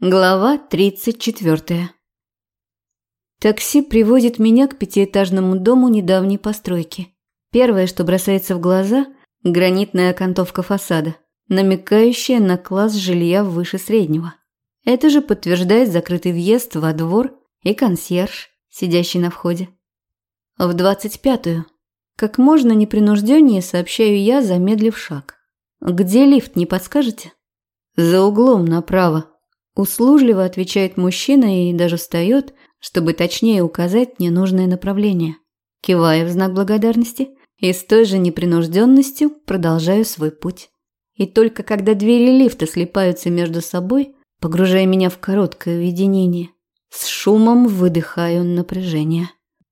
Глава 34. Такси привозит меня к пятиэтажному дому недавней постройки. Первое, что бросается в глаза – гранитная окантовка фасада, намекающая на класс жилья выше среднего. Это же подтверждает закрытый въезд во двор и консьерж, сидящий на входе. В 25-ю. Как можно непринужденнее сообщаю я, замедлив шаг. Где лифт, не подскажете? За углом направо. Услужливо отвечает мужчина и даже встает, чтобы точнее указать мне нужное направление. Киваю в знак благодарности и с той же непринужденностью продолжаю свой путь. И только когда двери лифта слипаются между собой, погружая меня в короткое уединение, с шумом выдыхаю напряжение.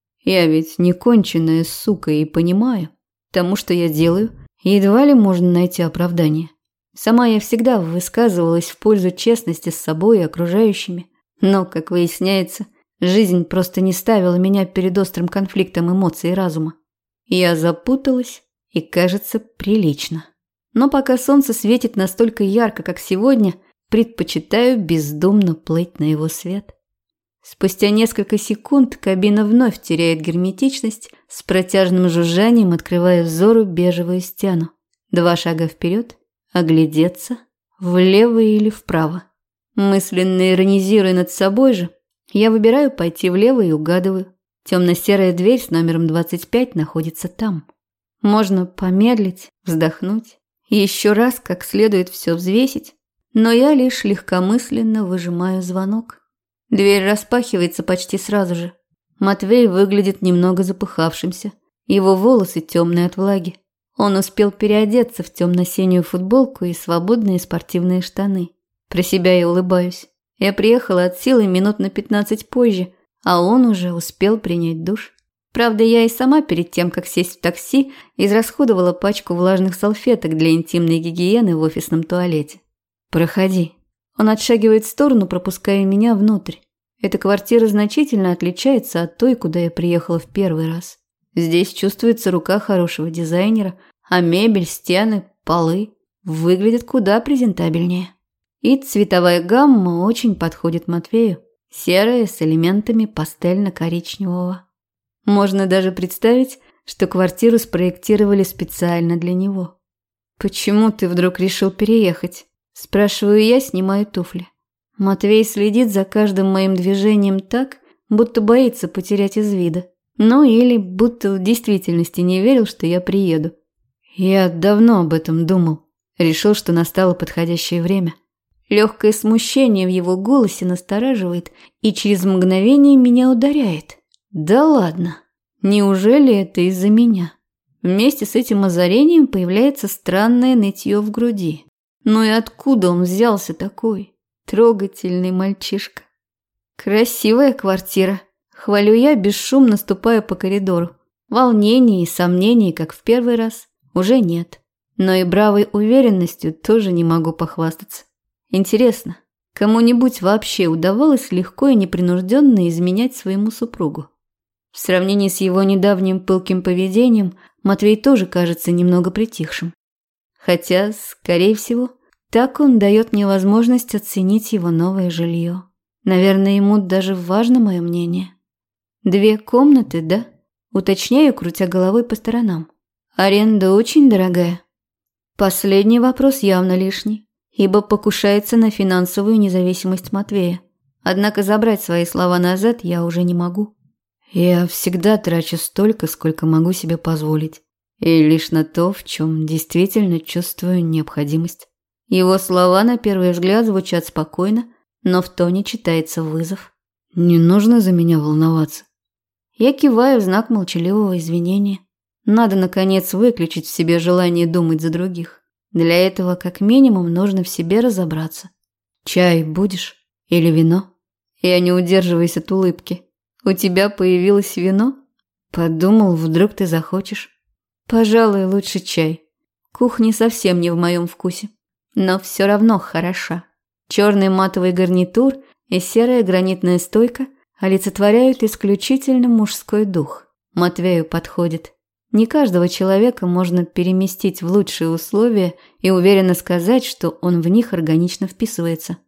Я ведь не конченая сука и понимаю, тому, что я делаю, едва ли можно найти оправдание. Сама я всегда высказывалась в пользу честности с собой и окружающими, но, как выясняется, жизнь просто не ставила меня перед острым конфликтом эмоций и разума. Я запуталась и, кажется, прилично. Но пока солнце светит настолько ярко, как сегодня, предпочитаю бездумно плыть на его свет. Спустя несколько секунд кабина вновь теряет герметичность, с протяжным жужжанием открывая взору бежевую стену. 2 шага вперед. Оглядеться, влево или вправо. Мысленно иронизируя над собой же, я выбираю пойти влево и угадываю. Темно-серая дверь с номером 25 находится там. Можно помедлить, вздохнуть, и еще раз как следует все взвесить, но я лишь легкомысленно выжимаю звонок. Дверь распахивается почти сразу же. Матвей выглядит немного запыхавшимся, его волосы темные от влаги. Он успел переодеться в темно-синюю футболку и свободные спортивные штаны. Про себя я улыбаюсь. Я приехала от силы минут на 15 позже, а он уже успел принять душ. Правда, я и сама перед тем, как сесть в такси, израсходовала пачку влажных салфеток для интимной гигиены в офисном туалете. «Проходи». Он отшагивает в сторону, пропуская меня внутрь. Эта квартира значительно отличается от той, куда я приехала в первый раз. Здесь чувствуется рука хорошего дизайнера, а мебель, стены, полы выглядят куда презентабельнее. И цветовая гамма очень подходит Матвею, серая с элементами пастельно-коричневого. Можно даже представить, что квартиру спроектировали специально для него. «Почему ты вдруг решил переехать?» – спрашиваю я, снимаю туфли. Матвей следит за каждым моим движением так, будто боится потерять из вида. Ну или будто в действительности не верил, что я приеду. Я давно об этом думал. Решил, что настало подходящее время. Легкое смущение в его голосе настораживает и через мгновение меня ударяет. Да ладно. Неужели это из-за меня? Вместе с этим озарением появляется странное нытье в груди. Ну и откуда он взялся такой? Трогательный мальчишка. Красивая квартира. Хвалю я, бесшумно ступая по коридору. Волнений и сомнений, как в первый раз, уже нет. Но и бравой уверенностью тоже не могу похвастаться. Интересно, кому-нибудь вообще удавалось легко и непринужденно изменять своему супругу? В сравнении с его недавним пылким поведением, Матвей тоже кажется немного притихшим. Хотя, скорее всего, так он дает мне возможность оценить его новое жилье. Наверное, ему даже важно мое мнение. 2 комнаты, да? Уточняю, крутя головой по сторонам. Аренда очень дорогая. Последний вопрос явно лишний, ибо покушается на финансовую независимость Матвея. Однако забрать свои слова назад я уже не могу. Я всегда трачу столько, сколько могу себе позволить. И лишь на то, в чем действительно чувствую необходимость. Его слова на первый взгляд звучат спокойно, но в тоне читается вызов. Не нужно за меня волноваться. Я киваю в знак молчаливого извинения. Надо, наконец, выключить в себе желание думать за других. Для этого, как минимум, нужно в себе разобраться. Чай будешь? Или вино? Я не удерживаюсь от улыбки. У тебя появилось вино? Подумал, вдруг ты захочешь. Пожалуй, лучше чай. Кухня совсем не в моем вкусе. Но все равно хороша. Черный матовый гарнитур и серая гранитная стойка олицетворяют исключительно мужской дух. Матвею подходит. Не каждого человека можно переместить в лучшие условия и уверенно сказать, что он в них органично вписывается.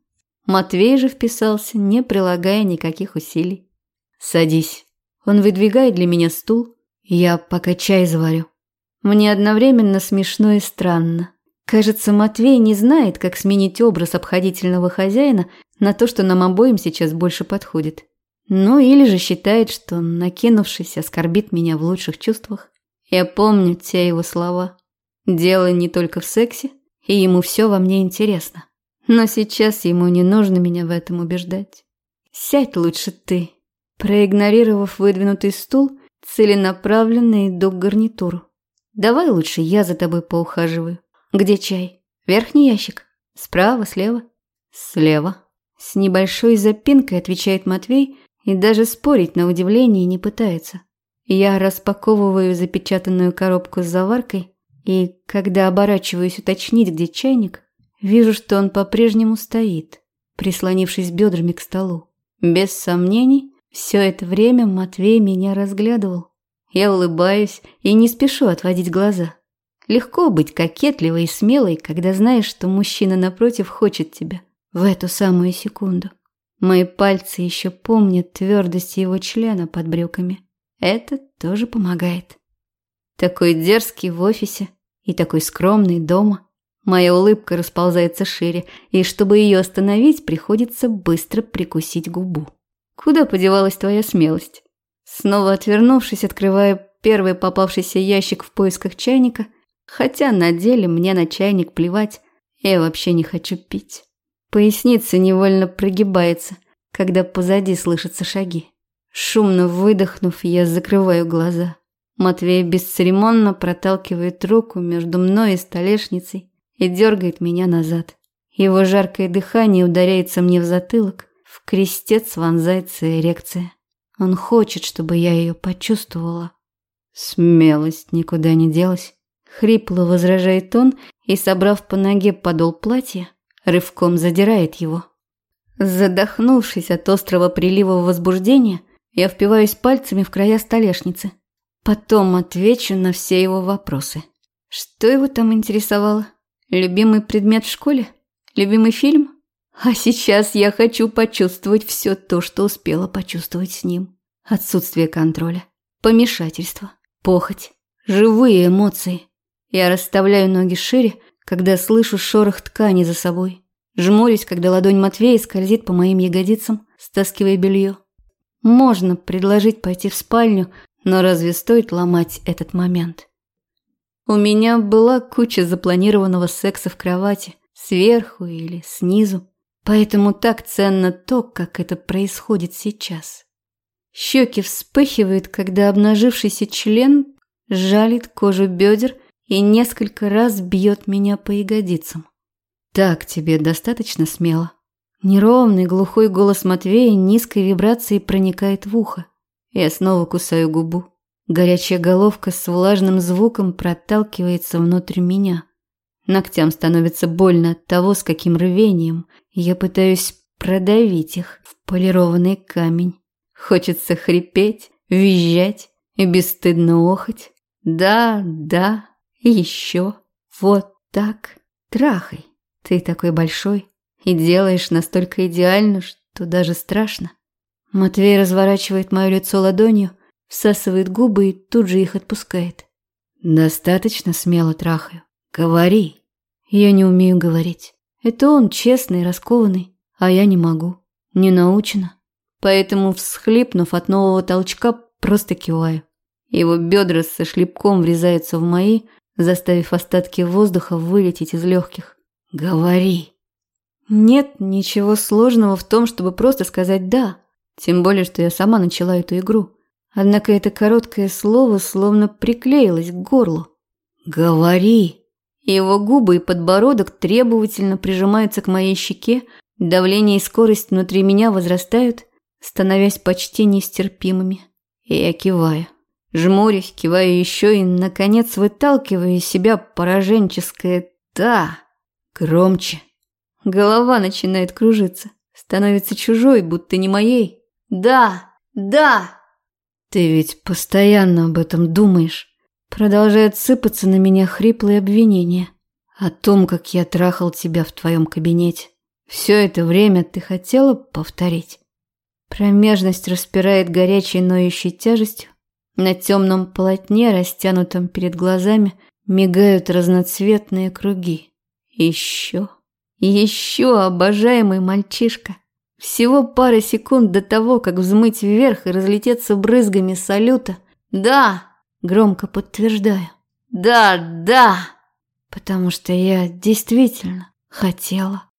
Матвей же вписался, не прилагая никаких усилий. «Садись». Он выдвигает для меня стул, я пока чай заварю. Мне одновременно смешно и странно. Кажется, Матвей не знает, как сменить образ обходительного хозяина на то, что нам обоим сейчас больше подходит. Ну или же считает, что, накинувшись, оскорбит меня в лучших чувствах. Я помню те его слова. Дело не только в сексе, и ему все во мне интересно. Но сейчас ему не нужно меня в этом убеждать. «Сядь лучше ты». Проигнорировав выдвинутый стул, целенаправленно иду к гарнитуру. «Давай лучше я за тобой поухаживаю. Где чай? Верхний ящик? Справа, слева?» «Слева». С небольшой запинкой отвечает Матвей и даже спорить на удивление не пытается. Я распаковываю запечатанную коробку с заваркой и, когда оборачиваюсь уточнить, где чайник, вижу, что он по-прежнему стоит, прислонившись бедрами к столу. Без сомнений, все это время Матвей меня разглядывал. Я улыбаюсь и не спешу отводить глаза. Легко быть кокетливой и смелой, когда знаешь, что мужчина напротив хочет тебя в эту самую секунду. Мои пальцы еще помнят твердость его члена под брюками. Это тоже помогает. Такой дерзкий в офисе и такой скромный дома. Моя улыбка расползается шире, и чтобы ее остановить, приходится быстро прикусить губу. «Куда подевалась твоя смелость?» Снова отвернувшись, открываю первый попавшийся ящик в поисках чайника, хотя на деле мне на чайник плевать, я вообще не хочу пить. Поясница невольно прогибается, когда позади слышатся шаги. Шумно выдохнув, я закрываю глаза. Матвей бесцеремонно проталкивает руку между мной и столешницей и дергает меня назад. Его жаркое дыхание ударяется мне в затылок, в крестец вонзается эрекция. Он хочет, чтобы я ее почувствовала. Смелость никуда не делась. Хрипло возражает он и, собрав по ноге подол платья, рывком задирает его. Задохнувшись от острого прилива возбуждения, я впиваюсь пальцами в края столешницы. Потом отвечу на все его вопросы. Что его там интересовало? Любимый предмет в школе? Любимый фильм? А сейчас я хочу почувствовать все то, что успела почувствовать с ним. Отсутствие контроля, помешательство, похоть, живые эмоции. Я расставляю ноги шире, когда слышу шорох ткани за собой. Жмурюсь, когда ладонь Матвея скользит по моим ягодицам, стаскивая белье. Можно предложить пойти в спальню, но разве стоит ломать этот момент? У меня была куча запланированного секса в кровати, сверху или снизу, поэтому так ценно то, как это происходит сейчас. Щеки вспыхивают, когда обнажившийся член жалит кожу бедер и несколько раз бьет меня по ягодицам. «Так тебе достаточно смело?» Неровный глухой голос Матвея низкой вибрацией проникает в ухо. Я снова кусаю губу. Горячая головка с влажным звуком проталкивается внутрь меня. Ногтям становится больно от того, с каким рвением я пытаюсь продавить их в полированный камень. Хочется хрипеть, визжать и бесстыдно охать. Да, да, и еще. Вот так. Трахай. Ты такой большой и делаешь настолько идеально, что даже страшно. Матвей разворачивает мое лицо ладонью, всасывает губы и тут же их отпускает. Достаточно смело трахаю. Говори. Я не умею говорить. Это он честный, раскованный, а я не могу. Не научена. Поэтому, всхлипнув от нового толчка, просто киваю. Его бедра со шлепком врезаются в мои, заставив остатки воздуха вылететь из легких. Говори. Нет ничего сложного в том, чтобы просто сказать «да». Тем более, что я сама начала эту игру. Однако это короткое слово словно приклеилось к горлу. Говори. Его губы и подбородок требовательно прижимаются к моей щеке, давление и скорость внутри меня возрастают, становясь почти нестерпимыми. И я киваю. Жмурюсь, киваю еще и, наконец, выталкиваю из себя пораженческое «да». Громче. Голова начинает кружиться. Становится чужой, будто не моей. «Да! Да!» «Ты ведь постоянно об этом думаешь». Продолжают сыпаться на меня хриплые обвинения. О том, как я трахал тебя в твоем кабинете. Все это время ты хотела повторить? Промежность распирает горячей ноющей тяжестью. На темном полотне, растянутом перед глазами, мигают разноцветные круги. Еще, обожаемый мальчишка. Всего пара секунд до того, как взмыть вверх и разлететься брызгами салюта. Да, громко подтверждаю. Да, потому что я действительно хотела.